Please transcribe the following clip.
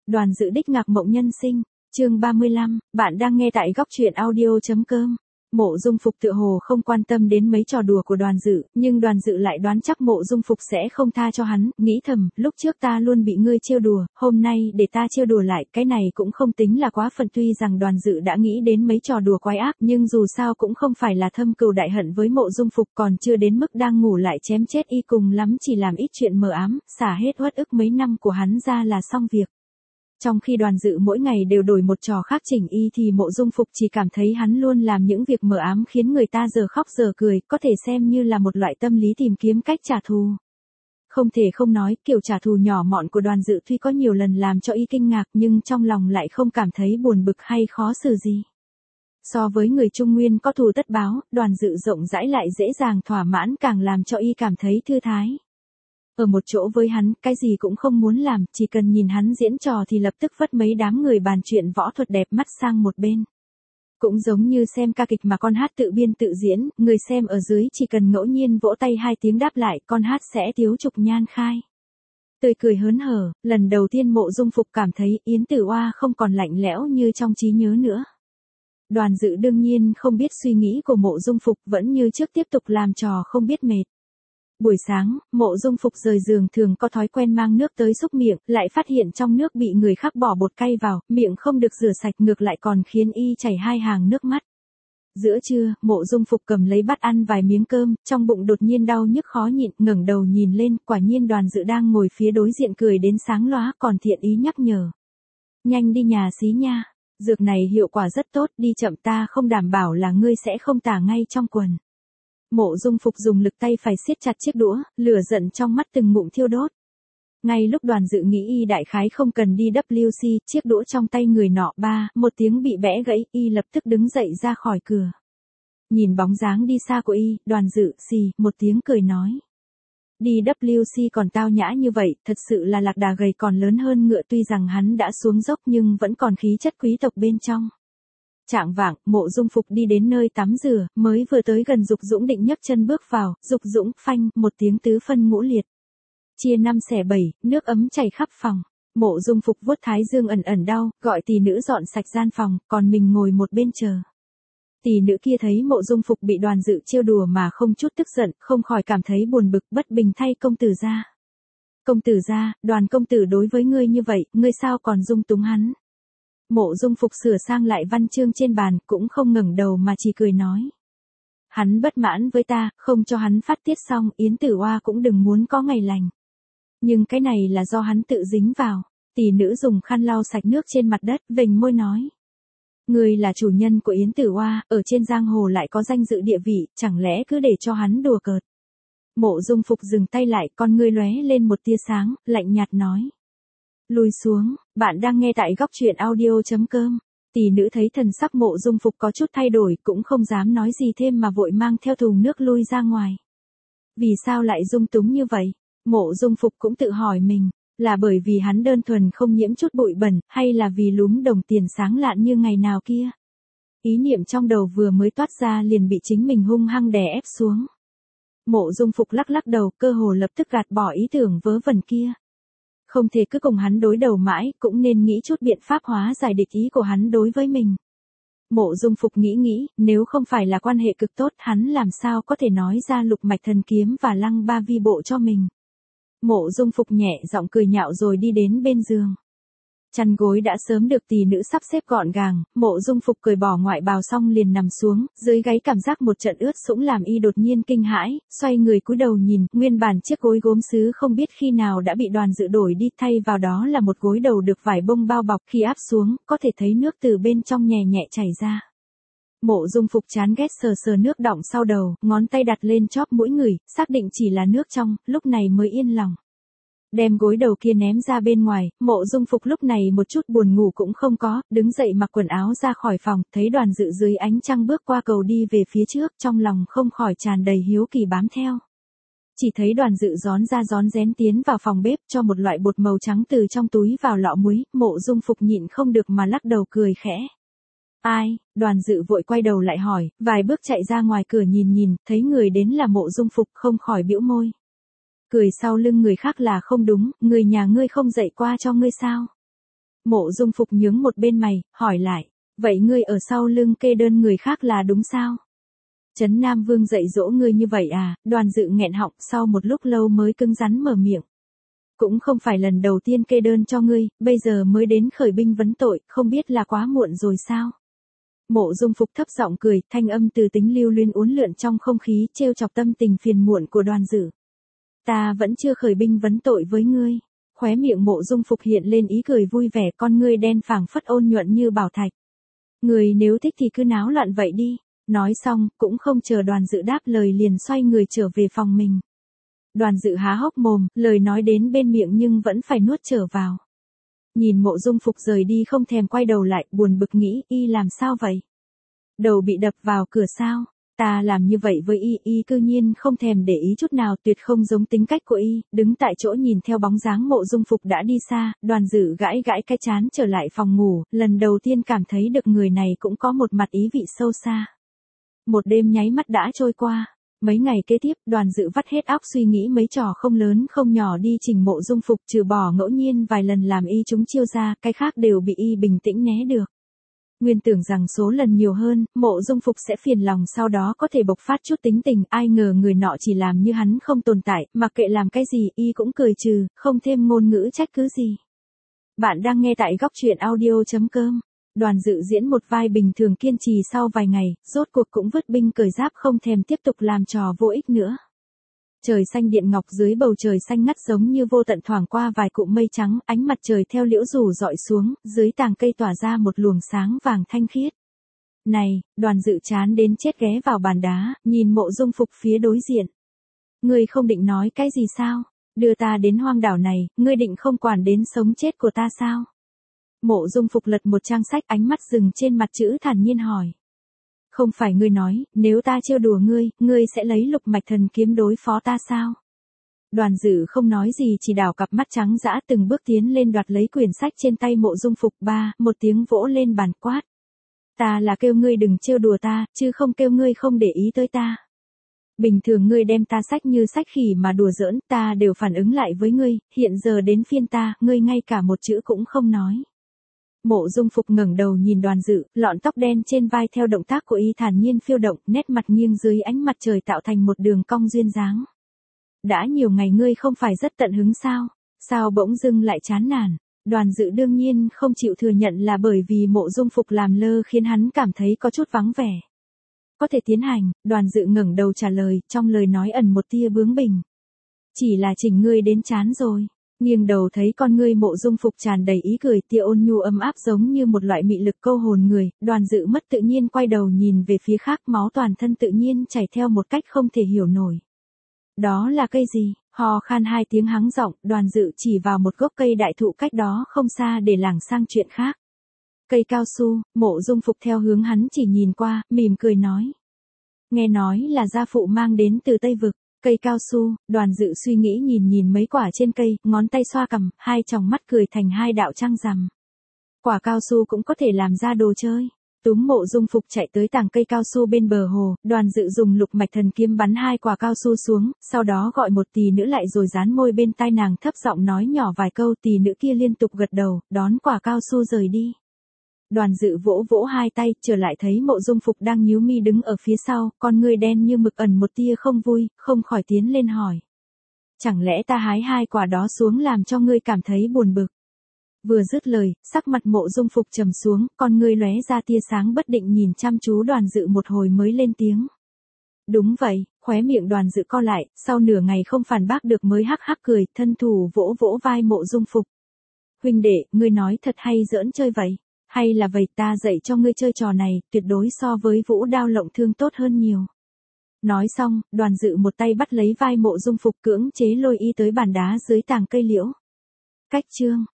Đoàn Dự đích ngạc mộng nhân sinh, chương 35, bạn đang nghe tại góc truyện audio.com. Mộ Dung Phục tựa hồ không quan tâm đến mấy trò đùa của Đoàn Dự, nhưng Đoàn Dự lại đoán chắc Mộ Dung Phục sẽ không tha cho hắn, nghĩ thầm, lúc trước ta luôn bị ngươi trêu đùa, hôm nay để ta trêu đùa lại, cái này cũng không tính là quá phận. Tuy rằng Đoàn Dự đã nghĩ đến mấy trò đùa quái ác, nhưng dù sao cũng không phải là thâm cừu đại hận với Mộ Dung Phục, còn chưa đến mức đang ngủ lại chém chết y, cùng lắm chỉ làm ít chuyện mờ ám, xả hết uất ức mấy năm của hắn ra là xong việc. Trong khi Đoàn Dự mỗi ngày đều đổi một trò khác chỉnh y thì Mộ Dung Phục chỉ cảm thấy hắn luôn làm những việc mờ ám khiến người ta giờ khóc giờ cười, có thể xem như là một loại tâm lý tìm kiếm cách trả thù. Không thể không nói, kiểu trả thù nhỏ mọn của Đoàn Dự tuy có nhiều lần làm cho y kinh ngạc nhưng trong lòng lại không cảm thấy buồn bực hay khó xử gì. So với người Trung Nguyên có thù tất báo, Đoàn Dự rộng rãi lại dễ dàng thỏa mãn càng làm cho y cảm thấy thư thái. Ở một chỗ với hắn, cái gì cũng không muốn làm, chỉ cần nhìn hắn diễn trò thì lập tức vất mấy đám người bàn chuyện võ thuật đẹp mắt sang một bên. Cũng giống như xem ca kịch mà con hát tự biên tự diễn, người xem ở dưới chỉ cần ngẫu nhiên vỗ tay 2 tiếng đáp lại, con hát sẽ tiếu trục nhan khai. Tươi cười hớn hở, lần đầu tiên Mộ Dung Phục cảm thấy Yến Tử Oa không còn lạnh lẽo như trong trí nhớ nữa. Đoàn Dự đương nhiên không biết suy nghĩ của Mộ Dung Phục, vẫn như trước tiếp tục làm trò không biết mệt. Buổi sáng, Mộ Dung Phục rời giường thường có thói quen mang nước tới xúc miệng, lại phát hiện trong nước bị người khác bỏ bột cay vào, miệng không được rửa sạch ngược lại còn khiến y chảy 2 hàng nước mắt. Giữa trưa, Mộ Dung Phục cầm lấy bát ăn vài miếng cơm, trong bụng đột nhiên đau nhức khó nhịn, ngẩng đầu nhìn lên, quả nhiên Đoàn Dự đang ngồi phía đối diện cười đến sáng lóa, còn thiện ý nhắc nhở. Nhanh đi nhà xí nha, dược này hiệu quả rất tốt, đi chậm ta không đảm bảo là ngươi sẽ không tả ngay trong quần. Mộ Dung Phục dùng lực tay phải siết chặt chiếc đũa, lửa giận trong mắt từng ngụm thiêu đốt. Ngay lúc Đoàn Dự nghĩ y đại khái không cần đi WC, chiếc đũa trong tay người nọ một tiếng bị bẽ gãy, y lập tức đứng dậy ra khỏi cửa. Nhìn bóng dáng đi xa của y, Đoàn Dự xì một tiếng cười nói. Đi WC còn tao nhã như vậy, thật sự là lạc đà gầy còn lớn hơn ngựa. Tuy rằng hắn đã xuống dốc nhưng vẫn còn khí chất quý tộc bên trong. Chạng vạng, Mộ Dung Phục đi đến nơi tắm rửa, mới vừa tới gần Dục Dũng định nhấc chân bước vào, Dục Dũng phanh, một tiếng tứ phân ngũ liệt. Chia 5 xẻ 7, nước ấm chảy khắp phòng. Mộ Dung Phục vuốt thái dương ẩn ẩn đau, gọi tỷ nữ dọn sạch gian phòng, còn mình ngồi một bên chờ. Tỷ nữ kia thấy Mộ Dung Phục bị Đoàn Dự trêu đùa mà không chút tức giận, không khỏi cảm thấy buồn bực, bất bình thay công tử gia. Công tử gia, Đoàn công tử đối với ngươi như vậy, ngươi sao còn dung túng hắn? Mộ Dung Phục sửa sang lại văn chương trên bàn, cũng không ngẩng đầu mà chỉ cười nói. Hắn bất mãn với ta, không cho hắn phát tiết xong, Yến Tử Oa cũng đừng muốn có ngày lành. Nhưng cái này là do hắn tự dính vào. Tỷ nữ dùng khăn lau sạch nước trên mặt đất, vểnh môi nói. Ngươi là chủ nhân của Yến Tử Oa, ở trên giang hồ lại có danh dự địa vị, chẳng lẽ cứ để cho hắn đùa cợt. Mộ Dung Phục dừng tay lại, con ngươi lóe lên một tia sáng, lạnh nhạt nói. Lùi xuống, bạn đang nghe tại góc truyện audio.com. Tỷ nữ thấy thần sắc Mộ Dung Phục có chút thay đổi, cũng không dám nói gì thêm mà vội mang theo thùng nước lui ra ngoài. Vì sao lại dung túng như vậy? Mộ Dung Phục cũng tự hỏi mình, là bởi vì hắn đơn thuần không nhiễm chút bụi bẩn, hay là vì lúm đồng tiền sáng lạn như ngày nào kia? Ý niệm trong đầu vừa mới toát ra liền bị chính mình hung hăng đè ép xuống. Mộ Dung Phục lắc lắc đầu, cơ hồ lập tức gạt bỏ ý tưởng vớ vẩn kia. Không thể cứ cùng hắn đối đầu mãi, cũng nên nghĩ chút biện pháp hóa giải địch ý của hắn đối với mình. Mộ Dung Phục nghĩ, nếu không phải là quan hệ cực tốt, hắn làm sao có thể nói ra Lục Mạch Thần Kiếm và Lăng Ba Vi Bộ cho mình. Mộ Dung Phục nhẹ giọng cười nhạo rồi đi đến bên giường. Chăn gối đã sớm được tỷ nữ sắp xếp gọn gàng, Mộ Dung Phục cởi bỏ ngoại bào xong liền nằm xuống, dưới gáy cảm giác một trận ướt sũng làm y đột nhiên kinh hãi, xoay người cúi đầu nhìn, nguyên bản chiếc gối gốm sứ không biết khi nào đã bị Đoàn Dự đổi đi, thay vào đó là một gối đầu được vải bông bao bọc, khi áp xuống, có thể thấy nước từ bên trong nhẹ nhẹ chảy ra. Mộ Dung Phục chán ghét sờ nước đọng sau đầu, ngón tay đặt lên chóp mũi người, xác định chỉ là nước trong, lúc này mới yên lòng. Đem gối đầu kia ném ra bên ngoài, Mộ Dung Phục lúc này một chút buồn ngủ cũng không có, đứng dậy mặc quần áo ra khỏi phòng, thấy Đoàn Dự dưới ánh trăng bước qua cầu đi về phía trước, trong lòng không khỏi tràn đầy hiếu kỳ bám theo. Chỉ thấy Đoàn Dự rón ra rón rén tiến vào phòng bếp, cho một loại bột màu trắng từ trong túi vào lọ muối, Mộ Dung Phục nhịn không được mà lắc đầu cười khẽ. Ai? Đoàn Dự vội quay đầu lại hỏi, vài bước chạy ra ngoài cửa nhìn, thấy người đến là Mộ Dung Phục, không khỏi bĩu môi. Cười sau lưng người khác là không đúng, người nhà ngươi không dạy qua cho ngươi sao? Mộ Dung Phục nhướng một bên mày, hỏi lại, vậy ngươi ở sau lưng kê đơn người khác là đúng sao? Trấn Nam Vương dạy dỗ ngươi như vậy à? Đoàn Dự nghẹn họng, sau một lúc lâu mới cứng rắn mở miệng. Cũng không phải lần đầu tiên kê đơn cho ngươi, bây giờ mới đến khởi binh vấn tội, không biết là quá muộn rồi sao? Mộ Dung Phục thấp giọng cười, thanh âm từ tính lưu luyến uốn lượn trong không khí, trêu chọc tâm tình phiền muộn của Đoàn Dự. Ta vẫn chưa khởi binh vấn tội với ngươi. Khóe miệng Mộ Dung Phục hiện lên ý cười vui vẻ, con ngươi đen phảng phất ôn nhuận như bảo thạch. Ngươi nếu thích thì cứ náo loạn vậy đi. Nói xong, cũng không chờ Đoàn Dự đáp lời liền xoay người trở về phòng mình. Đoàn Dự há hốc mồm, lời nói đến bên miệng nhưng vẫn phải nuốt trở vào. Nhìn Mộ Dung Phục rời đi không thèm quay đầu lại, buồn bực nghĩ, y làm sao vậy? Đầu bị đập vào cửa sao? Ta làm như vậy với y cư nhiên không thèm để ý chút nào, tuyệt không giống tính cách của y. Đứng tại chỗ nhìn theo bóng dáng Mộ Dung Phục đã đi xa, Đoàn Dự gãi gãi cái trán trở lại phòng ngủ, lần đầu tiên cảm thấy được người này cũng có một mặt ý vị sâu xa. Một đêm nháy mắt đã trôi qua. Mấy ngày kế tiếp, Đoàn Dự vắt hết óc suy nghĩ mấy trò không lớn không nhỏ đi chỉnh Mộ Dung Phục, trừ bỏ ngẫu nhiên vài lần làm y chúng chiêu ra, cái khác đều bị y bình tĩnh né được. Nguyên tưởng rằng số lần nhiều hơn, Mộ Dung Phục sẽ phiền lòng, sau đó có thể bộc phát chút tính tình, ai ngờ người nọ chỉ làm như hắn không tồn tại, mặc kệ làm cái gì, y cũng cười trừ, không thêm ngôn ngữ trách cứ gì. Bạn đang nghe tại góc truyện audio.com. Đoàn Dự diễn một vai bình thường kiên trì, sau vài ngày, rốt cuộc cũng vứt binh cởi giáp, không thèm tiếp tục làm trò vô ích nữa. Trời xanh điện ngọc, dưới bầu trời xanh ngắt giống như vô tận thoảng qua vài cụm mây trắng, ánh mặt trời theo liễu rủ dọi xuống, dưới tàng cây tỏa ra một luồng sáng vàng thanh khiết. Này, Đoàn Dự chán đến chết ghé vào bàn đá, nhìn Mộ Dung Phục phía đối diện. Ngươi không định nói cái gì sao? Đưa ta đến hoang đảo này, ngươi định không quản đến sống chết của ta sao? Mộ Dung Phục lật một trang sách, ánh mắt dừng trên mặt chữ, thản nhiên hỏi. Không phải ngươi nói, nếu ta trêu đùa ngươi sẽ lấy Lục Mạch Thần Kiếm đối phó ta sao? Đoàn Dự không nói gì, chỉ đảo cặp mắt trắng dã, từng bước tiến lên đoạt lấy quyển sách trên tay Mộ Dung Phục. Một tiếng vỗ lên bàn quát. Ta là kêu ngươi đừng trêu đùa ta, chứ không kêu ngươi không để ý tới ta. Bình thường ngươi đem ta sách như sách khỉ mà đùa giỡn, ta đều phản ứng lại với ngươi, hiện giờ đến phiên ta, ngươi ngay cả một chữ cũng không nói. Mộ Dung Phục ngẩng đầu nhìn Đoàn Dự, lọn tóc đen trên vai theo động tác của y thản nhiên phiêu động, nét mặt nghiêng dưới ánh mặt trời tạo thành một đường cong duyên dáng. Đã nhiều ngày ngươi không phải rất tận hứng sao? Sao bỗng dưng lại chán nản? Đoàn Dự đương nhiên không chịu thừa nhận là bởi vì Mộ Dung Phục làm lơ khiến hắn cảm thấy có chút vắng vẻ. Có thể tiến hành, Đoàn Dự ngẩng đầu trả lời, trong lời nói ẩn một tia bướng bỉnh. Chỉ là chỉnh ngươi đến chán rồi. Nghiêng đầu thấy con ngươi Mộ Dung Phục tràn đầy ý cười, tia ôn nhu ấm áp giống như một loại mị lực câu hồn người. Đoàn Dự mất tự nhiên quay đầu nhìn về phía khác, máu toàn thân tự nhiên chảy theo một cách không thể hiểu nổi. Đó là cây gì? Hò khan hai tiếng hắng giọng, Đoàn Dự chỉ vào một gốc cây đại thụ cách đó không xa để lảng sang chuyện khác. Cây cao su. Mộ Dung Phục theo hướng hắn chỉ nhìn qua, mỉm cười nói. Nghe nói là gia phụ mang đến từ Tây Vực. Cây cao su. Đoàn Dự suy nghĩ nhìn mấy quả trên cây, ngón tay xoa cằm, hai tròng mắt cười thành hai đạo trăng rằm. Quả cao su cũng có thể làm ra đồ chơi. Túm Mộ Dung Phục chạy tới tàng cây cao su bên bờ hồ, Đoàn Dự dùng Lục Mạch Thần Kiếm bắn hai quả cao su xuống, sau đó gọi một tỷ nữ lại rồi dán môi bên tai nàng, thấp giọng nói nhỏ vài câu, tỷ nữ kia liên tục gật đầu, đón quả cao su rời đi. Đoàn Dự vỗ vỗ hai tay, trở lại thấy Mộ Dung Phục đang nhíu mi đứng ở phía sau, con ngươi đen như mực ẩn một tia không vui, không khỏi tiến lên hỏi. Chẳng lẽ ta hái hai quả đó xuống làm cho ngươi cảm thấy buồn bực? Vừa dứt lời, sắc mặt Mộ Dung Phục trầm xuống, con ngươi lóe ra tia sáng bất định nhìn chăm chú Đoàn Dự một hồi mới lên tiếng. Đúng vậy, khóe miệng Đoàn Dự co lại, sau nửa ngày không phản bác được mới hắc hắc cười, thân thủ vỗ vỗ vai Mộ Dung Phục. Huynh đệ, ngươi nói thật hay giỡn chơi vậy? Hay là vậy, ta dạy cho ngươi chơi trò này, tuyệt đối so với vũ đao lộng thương tốt hơn nhiều. Nói xong, Đoàn Dự một tay bắt lấy vai Mộ Dung Phục, cưỡng chế lôi y tới bàn đá dưới tàng cây liễu. Cách chương